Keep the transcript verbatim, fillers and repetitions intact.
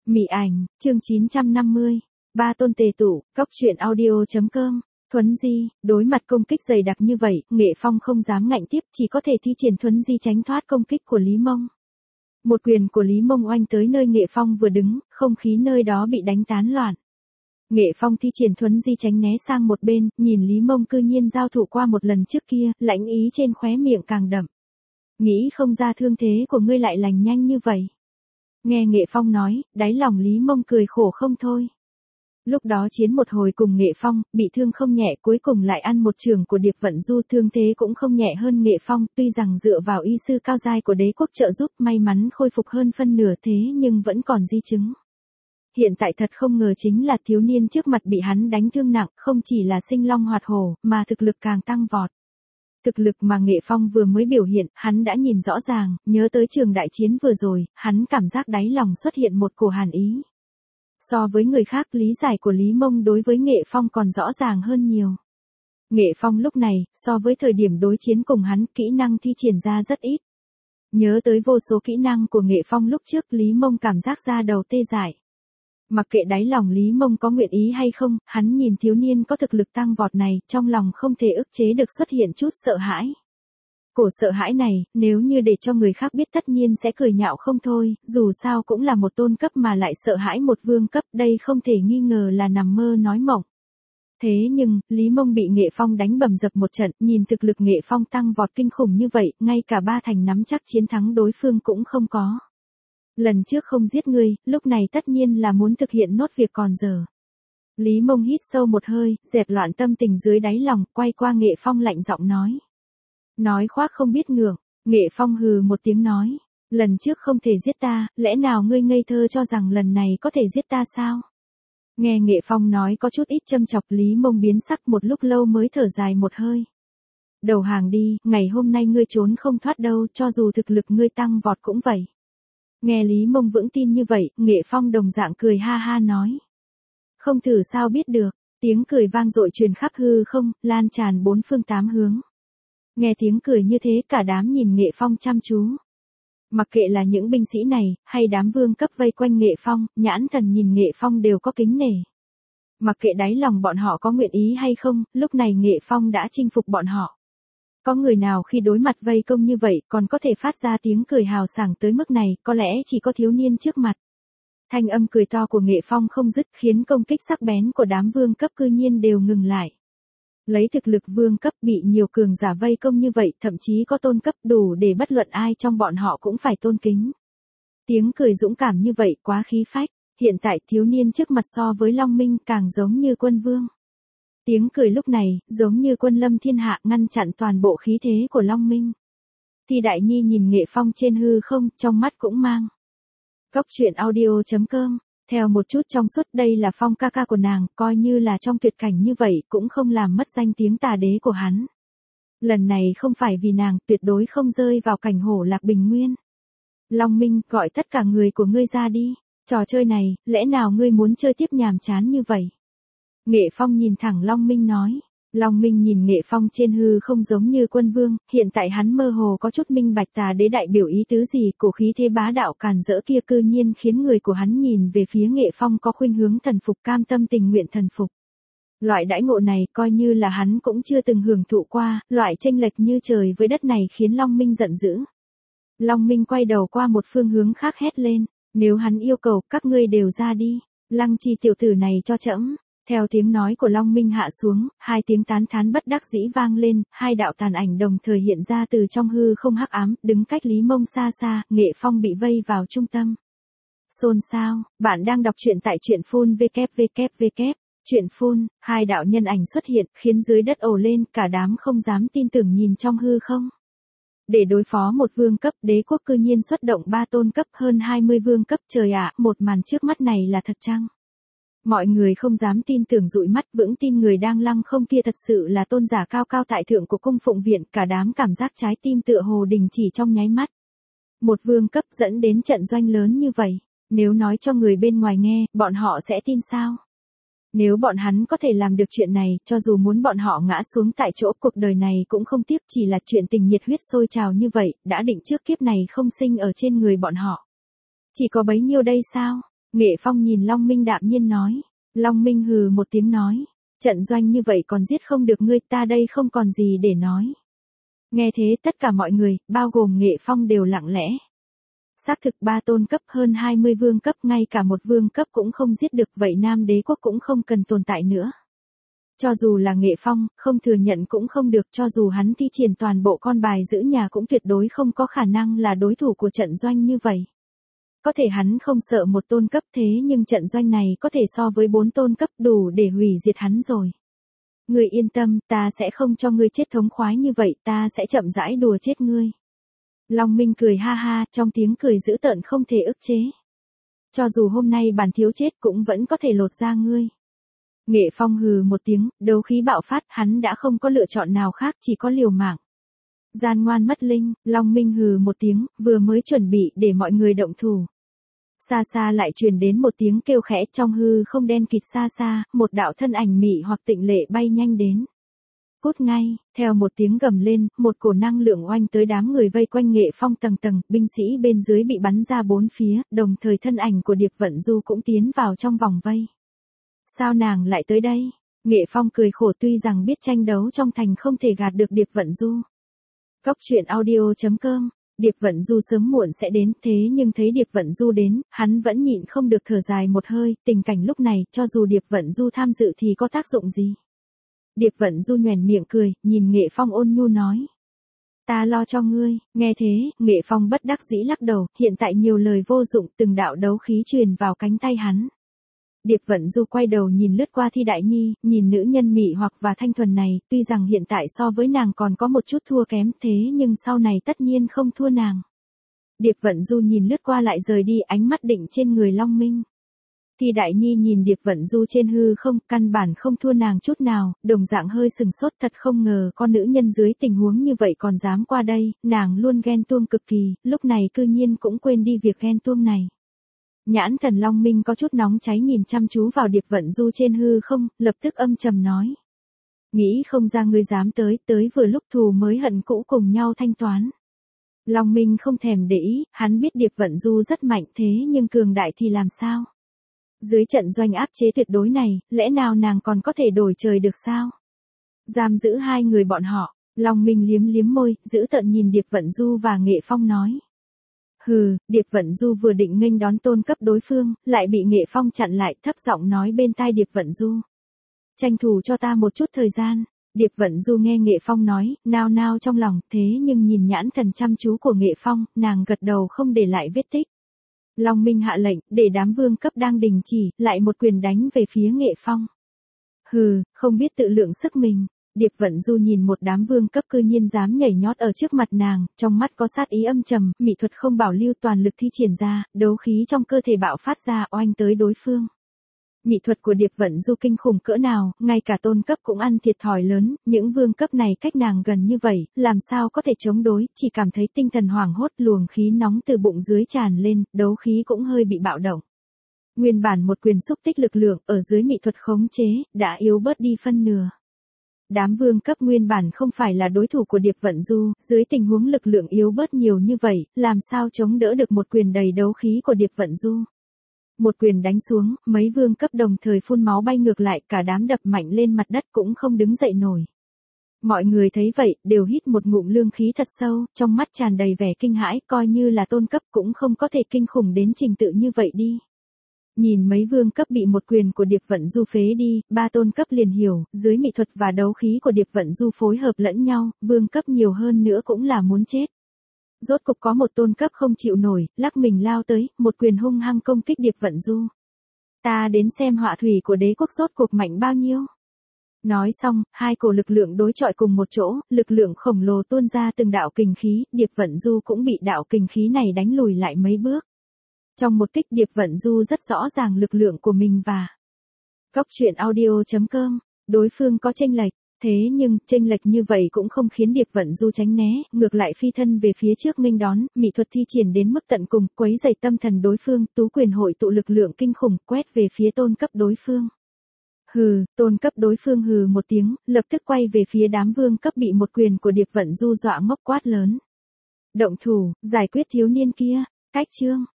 Mị ảnh, chương chín trăm năm mươi. Ba tôn tề tụ, cóc truyện audio.com. Thuấn di, đối mặt công kích dày đặc như vậy, Nghệ Phong không dám ngạnh tiếp, chỉ có thể thi triển thuấn di tránh thoát công kích của Lý Mông. Một quyền của Lý Mông oanh tới nơi Nghệ Phong vừa đứng, không khí nơi đó bị đánh tán loạn. Nghệ Phong thi triển thuấn di tránh né sang một bên, nhìn Lý Mông cư nhiên giao thủ qua một lần trước kia, lãnh ý trên khóe miệng càng đậm. Nghĩ không ra thương thế của ngươi lại lành nhanh như vậy. Nghe Nghệ Phong nói, đáy lòng Lý Mông cười khổ không thôi. Lúc đó chiến một hồi cùng Nghệ Phong, bị thương không nhẹ, cuối cùng lại ăn một trường của Điệp Vận Du, thương thế cũng không nhẹ hơn Nghệ Phong, tuy rằng dựa vào y sư cao giai của đế quốc trợ giúp may mắn khôi phục hơn phân nửa thế nhưng vẫn còn di chứng. Hiện tại thật không ngờ chính là thiếu niên trước mặt bị hắn đánh thương nặng, không chỉ là sinh long hoạt hổ, mà thực lực càng tăng vọt. Thực lực mà Nghệ Phong vừa mới biểu hiện, hắn đã nhìn rõ ràng, nhớ tới trường đại chiến vừa rồi, hắn cảm giác đáy lòng xuất hiện một cổ hàn ý. So với người khác, lý giải của Lý Mông đối với Nghệ Phong còn rõ ràng hơn nhiều. Nghệ Phong lúc này, so với thời điểm đối chiến cùng hắn, kỹ năng thi triển ra rất ít. Nhớ tới vô số kỹ năng của Nghệ Phong lúc trước, Lý Mông cảm giác ra đầu tê dại. Mặc kệ đáy lòng Lý Mông có nguyện ý hay không, hắn nhìn thiếu niên có thực lực tăng vọt này, trong lòng không thể ức chế được xuất hiện chút sợ hãi. Cổ sợ hãi này, nếu như để cho người khác biết tất nhiên sẽ cười nhạo không thôi, dù sao cũng là một tôn cấp mà lại sợ hãi một vương cấp, đây không thể nghi ngờ là nằm mơ nói mộng. Thế nhưng, Lý Mông bị Nghệ Phong đánh bầm dập một trận, nhìn thực lực Nghệ Phong tăng vọt kinh khủng như vậy, ngay cả ba thành nắm chắc chiến thắng đối phương cũng không có. Lần trước không giết ngươi, lúc này tất nhiên là muốn thực hiện nốt việc còn dở. Lý Mông hít sâu một hơi, dẹp loạn tâm tình dưới đáy lòng, quay qua Nghệ Phong lạnh giọng nói. Nói khoác không biết ngượng, Nghệ Phong hừ một tiếng nói. Lần trước không thể giết ta, lẽ nào ngươi ngây thơ cho rằng lần này có thể giết ta sao? Nghe Nghệ Phong nói có chút ít châm chọc, Lý Mông biến sắc một lúc lâu mới thở dài một hơi. Đầu hàng đi, ngày hôm nay ngươi trốn không thoát đâu, cho dù thực lực ngươi tăng vọt cũng vậy. Nghe Lý Mông vững tin như vậy, Nghệ Phong đồng dạng cười ha ha nói. Không thử sao biết được, tiếng cười vang dội truyền khắp hư không, lan tràn bốn phương tám hướng. Nghe tiếng cười như thế cả đám nhìn Nghệ Phong chăm chú. Mặc kệ là những binh sĩ này, hay đám vương cấp vây quanh Nghệ Phong, nhãn thần nhìn Nghệ Phong đều có kính nể. Mặc kệ đáy lòng bọn họ có nguyện ý hay không, lúc này Nghệ Phong đã chinh phục bọn họ. Có người nào khi đối mặt vây công như vậy còn có thể phát ra tiếng cười hào sảng tới mức này, có lẽ chỉ có thiếu niên trước mặt. Thanh âm cười to của Nghệ Phong không dứt khiến công kích sắc bén của đám vương cấp cư nhiên đều ngừng lại. Lấy thực lực vương cấp bị nhiều cường giả vây công như vậy, thậm chí có tôn cấp đủ để bất luận ai trong bọn họ cũng phải tôn kính. Tiếng cười dũng cảm như vậy quá khí phách, hiện tại thiếu niên trước mặt so với Long Minh càng giống như quân vương. Tiếng cười lúc này, giống như quân lâm thiên hạ ngăn chặn toàn bộ khí thế của Long Minh. Thi Đại Nhi nhìn Nghệ Phong trên hư không, trong mắt cũng mang. Cóc truyện audio.com. Theo một chút trong suốt, đây là Phong ca ca của nàng, coi như là trong tuyệt cảnh như vậy cũng không làm mất danh tiếng tà đế của hắn. Lần này không phải vì nàng, tuyệt đối không rơi vào cảnh hổ lạc bình nguyên. Long Minh, gọi tất cả người của ngươi ra đi. Trò chơi này, lẽ nào ngươi muốn chơi tiếp nhàm chán như vậy? Nghệ Phong nhìn thẳng Long Minh nói. Long Minh nhìn Nghệ Phong trên hư không giống như quân vương, hiện tại hắn mơ hồ có chút minh bạch tà đế đại biểu ý tứ gì, cổ khí thế bá đạo càn rỡ kia cư nhiên khiến người của hắn nhìn về phía Nghệ Phong có khuynh hướng thần phục, cam tâm tình nguyện thần phục. Loại đãi ngộ này coi như là hắn cũng chưa từng hưởng thụ qua, loại chênh lệch như trời với đất này khiến Long Minh giận dữ. Long Minh quay đầu qua một phương hướng khác hét lên, nếu hắn yêu cầu các ngươi đều ra đi, lăng trì tiểu tử này cho trẫm. Theo tiếng nói của Long Minh hạ xuống, hai tiếng tán thán bất đắc dĩ vang lên, hai đạo tàn ảnh đồng thời hiện ra từ trong hư không hắc ám, đứng cách Lý Mông xa xa, Nghệ Phong bị vây vào trung tâm. Xôn xao, bạn đang đọc truyện tại truyện phun www. Truyện phun, hai đạo nhân ảnh xuất hiện, khiến dưới đất ồ lên, cả đám không dám tin tưởng nhìn trong hư không. Để đối phó một vương cấp, đế quốc cư nhiên xuất động ba tôn cấp, hơn hai mươi vương cấp, trời ạ, một màn trước mắt này là thật chăng? Mọi người không dám tin tưởng dụi mắt, vững tin người đang lăng không kia thật sự là tôn giả cao cao tại thượng của cung phụng viện, cả đám cảm giác trái tim tựa hồ đình chỉ trong nháy mắt. Một vương cấp dẫn đến trận doanh lớn như vậy, nếu nói cho người bên ngoài nghe, bọn họ sẽ tin sao? Nếu bọn hắn có thể làm được chuyện này, cho dù muốn bọn họ ngã xuống tại chỗ, cuộc đời này cũng không tiếc, chỉ là chuyện tình nhiệt huyết sôi trào như vậy, đã định trước kiếp này không sinh ở trên người bọn họ. Chỉ có bấy nhiêu đây sao? Nghệ Phong nhìn Long Minh đạm nhiên nói. Long Minh hừ một tiếng nói. Trận doanh như vậy còn giết không được ngươi, ta đây không còn gì để nói. Nghe thế tất cả mọi người, bao gồm Nghệ Phong đều lặng lẽ. Xác thực ba tôn cấp hơn hai mươi vương cấp, ngay cả một vương cấp cũng không giết được, vậy Nam Đế quốc cũng không cần tồn tại nữa. Cho dù là Nghệ Phong, không thừa nhận cũng không được, cho dù hắn thi triển toàn bộ con bài giữ nhà cũng tuyệt đối không có khả năng là đối thủ của trận doanh như vậy. Có thể hắn không sợ một tôn cấp thế nhưng trận doanh này có thể so với bốn tôn cấp đủ để hủy diệt hắn rồi. Ngươi yên tâm, ta sẽ không cho ngươi chết thống khoái như vậy, ta sẽ chậm rãi đùa chết ngươi. Long Minh cười ha ha, trong tiếng cười dữ tợn không thể ức chế. Cho dù hôm nay bản thiếu chết cũng vẫn có thể lột da ngươi. Nghệ Phong hừ một tiếng, đấu khí bạo phát, hắn đã không có lựa chọn nào khác, chỉ có liều mạng. Gian ngoan mất linh, Long Minh hừ một tiếng, vừa mới chuẩn bị để mọi người động thủ. Xa xa lại truyền đến một tiếng kêu khẽ, trong hư không đen kịt xa xa, một đạo thân ảnh mị hoặc tịnh lệ bay nhanh đến. Cút ngay, theo một tiếng gầm lên, một cổ năng lượng oanh tới đám người vây quanh Nghệ Phong tầng tầng, binh sĩ bên dưới bị bắn ra bốn phía, đồng thời thân ảnh của Điệp Vận Du cũng tiến vào trong vòng vây. Sao nàng lại tới đây? Nghệ Phong cười khổ, tuy rằng biết tranh đấu trong thành không thể gạt được Điệp Vận Du. Cốc truyện audio chấm com, Điệp Vận Du sớm muộn sẽ đến, thế nhưng thấy Điệp Vận Du đến, hắn vẫn nhịn không được thở dài một hơi, tình cảnh lúc này, cho dù Điệp Vận Du tham dự thì có tác dụng gì? Điệp Vận Du nhoẻn miệng cười, nhìn Nghệ Phong ôn nhu nói. Ta lo cho ngươi, nghe thế, Nghệ Phong bất đắc dĩ lắc đầu, hiện tại nhiều lời vô dụng, từng đạo đấu khí truyền vào cánh tay hắn. Điệp Vận Du quay đầu nhìn lướt qua Thi Đại Nhi, nhìn nữ nhân mị hoặc và thanh thuần này, tuy rằng hiện tại so với nàng còn có một chút thua kém thế nhưng sau này tất nhiên không thua nàng. Điệp Vận Du nhìn lướt qua lại rời đi, ánh mắt định trên người Long Minh. Thi Đại Nhi nhìn Điệp Vận Du trên hư không, căn bản không thua nàng chút nào, đồng dạng hơi sừng sốt, thật không ngờ con nữ nhân dưới tình huống như vậy còn dám qua đây, nàng luôn ghen tuông cực kỳ, lúc này cư nhiên cũng quên đi việc ghen tuông này. Nhãn thần Long Minh có chút nóng cháy nhìn chăm chú vào Điệp Vận Du trên hư không, lập tức âm trầm nói. Nghĩ không ra ngươi dám tới, tới vừa lúc thù mới hận cũ cùng nhau thanh toán. Long Minh không thèm để ý, hắn biết Điệp Vận Du rất mạnh thế nhưng cường đại thì làm sao? Dưới trận doanh áp chế tuyệt đối này, lẽ nào nàng còn có thể đổi trời được sao? Giam giữ hai người bọn họ, Long Minh liếm liếm môi, giữ tợn nhìn Điệp Vận Du và Nghệ Phong nói. Hừ, Điệp Vận Du vừa định nghênh đón tôn cấp đối phương, lại bị Nghệ Phong chặn lại, thấp giọng nói bên tai Điệp Vận Du. Tranh thủ cho ta một chút thời gian. Điệp Vận Du nghe Nghệ Phong nói, nao nao trong lòng, thế nhưng nhìn nhãn thần chăm chú của Nghệ Phong, nàng gật đầu không để lại vết tích. Long Minh hạ lệnh, để đám vương cấp đang đình chỉ, lại một quyền đánh về phía Nghệ Phong. Hừ, không biết tự lượng sức mình. Điệp Vận Du nhìn một đám vương cấp cư nhiên dám nhảy nhót ở trước mặt nàng, trong mắt có sát ý âm trầm, mỹ thuật không bảo lưu toàn lực thi triển ra, đấu khí trong cơ thể bạo phát ra oanh tới đối phương. Mỹ thuật của Điệp Vận Du kinh khủng cỡ nào, ngay cả tôn cấp cũng ăn thiệt thòi lớn, những vương cấp này cách nàng gần như vậy, làm sao có thể chống đối, chỉ cảm thấy tinh thần hoảng hốt, luồng khí nóng từ bụng dưới tràn lên, đấu khí cũng hơi bị bạo động. Nguyên bản một quyền xúc tích lực lượng, ở dưới mỹ thuật khống chế, đã yếu bớt đi phân nửa. Đám vương cấp nguyên bản không phải là đối thủ của Điệp Vận Du, dưới tình huống lực lượng yếu bớt nhiều như vậy, làm sao chống đỡ được một quyền đầy đấu khí của Điệp Vận Du. Một quyền đánh xuống, mấy vương cấp đồng thời phun máu bay ngược lại, cả đám đập mạnh lên mặt đất cũng không đứng dậy nổi. Mọi người thấy vậy, đều hít một ngụm lương khí thật sâu, trong mắt tràn đầy vẻ kinh hãi, coi như là tôn cấp cũng không có thể kinh khủng đến trình tự như vậy đi. Nhìn mấy vương cấp bị một quyền của Điệp Vận Du phế đi, ba tôn cấp liền hiểu, dưới mỹ thuật và đấu khí của Điệp Vận Du phối hợp lẫn nhau, vương cấp nhiều hơn nữa cũng là muốn chết. Rốt cục có một tôn cấp không chịu nổi, lắc mình lao tới, một quyền hung hăng công kích Điệp Vận Du. Ta đến xem họa thủy của đế quốc rốt cuộc mạnh bao nhiêu. Nói xong, hai cổ lực lượng đối chọi cùng một chỗ, lực lượng khổng lồ tuôn ra từng đạo kình khí, Điệp Vận Du cũng bị đạo kình khí này đánh lùi lại mấy bước. Trong một kích Điệp Vận Du rất rõ ràng lực lượng của mình và Cốc truyện audio chấm com, đối phương có chênh lệch, thế nhưng chênh lệch như vậy cũng không khiến Điệp Vận Du tránh né, ngược lại phi thân về phía trước nghênh đón, mỹ thuật thi triển đến mức tận cùng, quấy rầy tâm thần đối phương, tú quyền hội tụ lực lượng kinh khủng, quét về phía tôn cấp đối phương. Hừ, tôn cấp đối phương hừ một tiếng, lập tức quay về phía đám vương cấp bị một quyền của Điệp Vận Du dọa ngốc quát lớn. Động thủ, giải quyết thiếu niên kia, cách chương.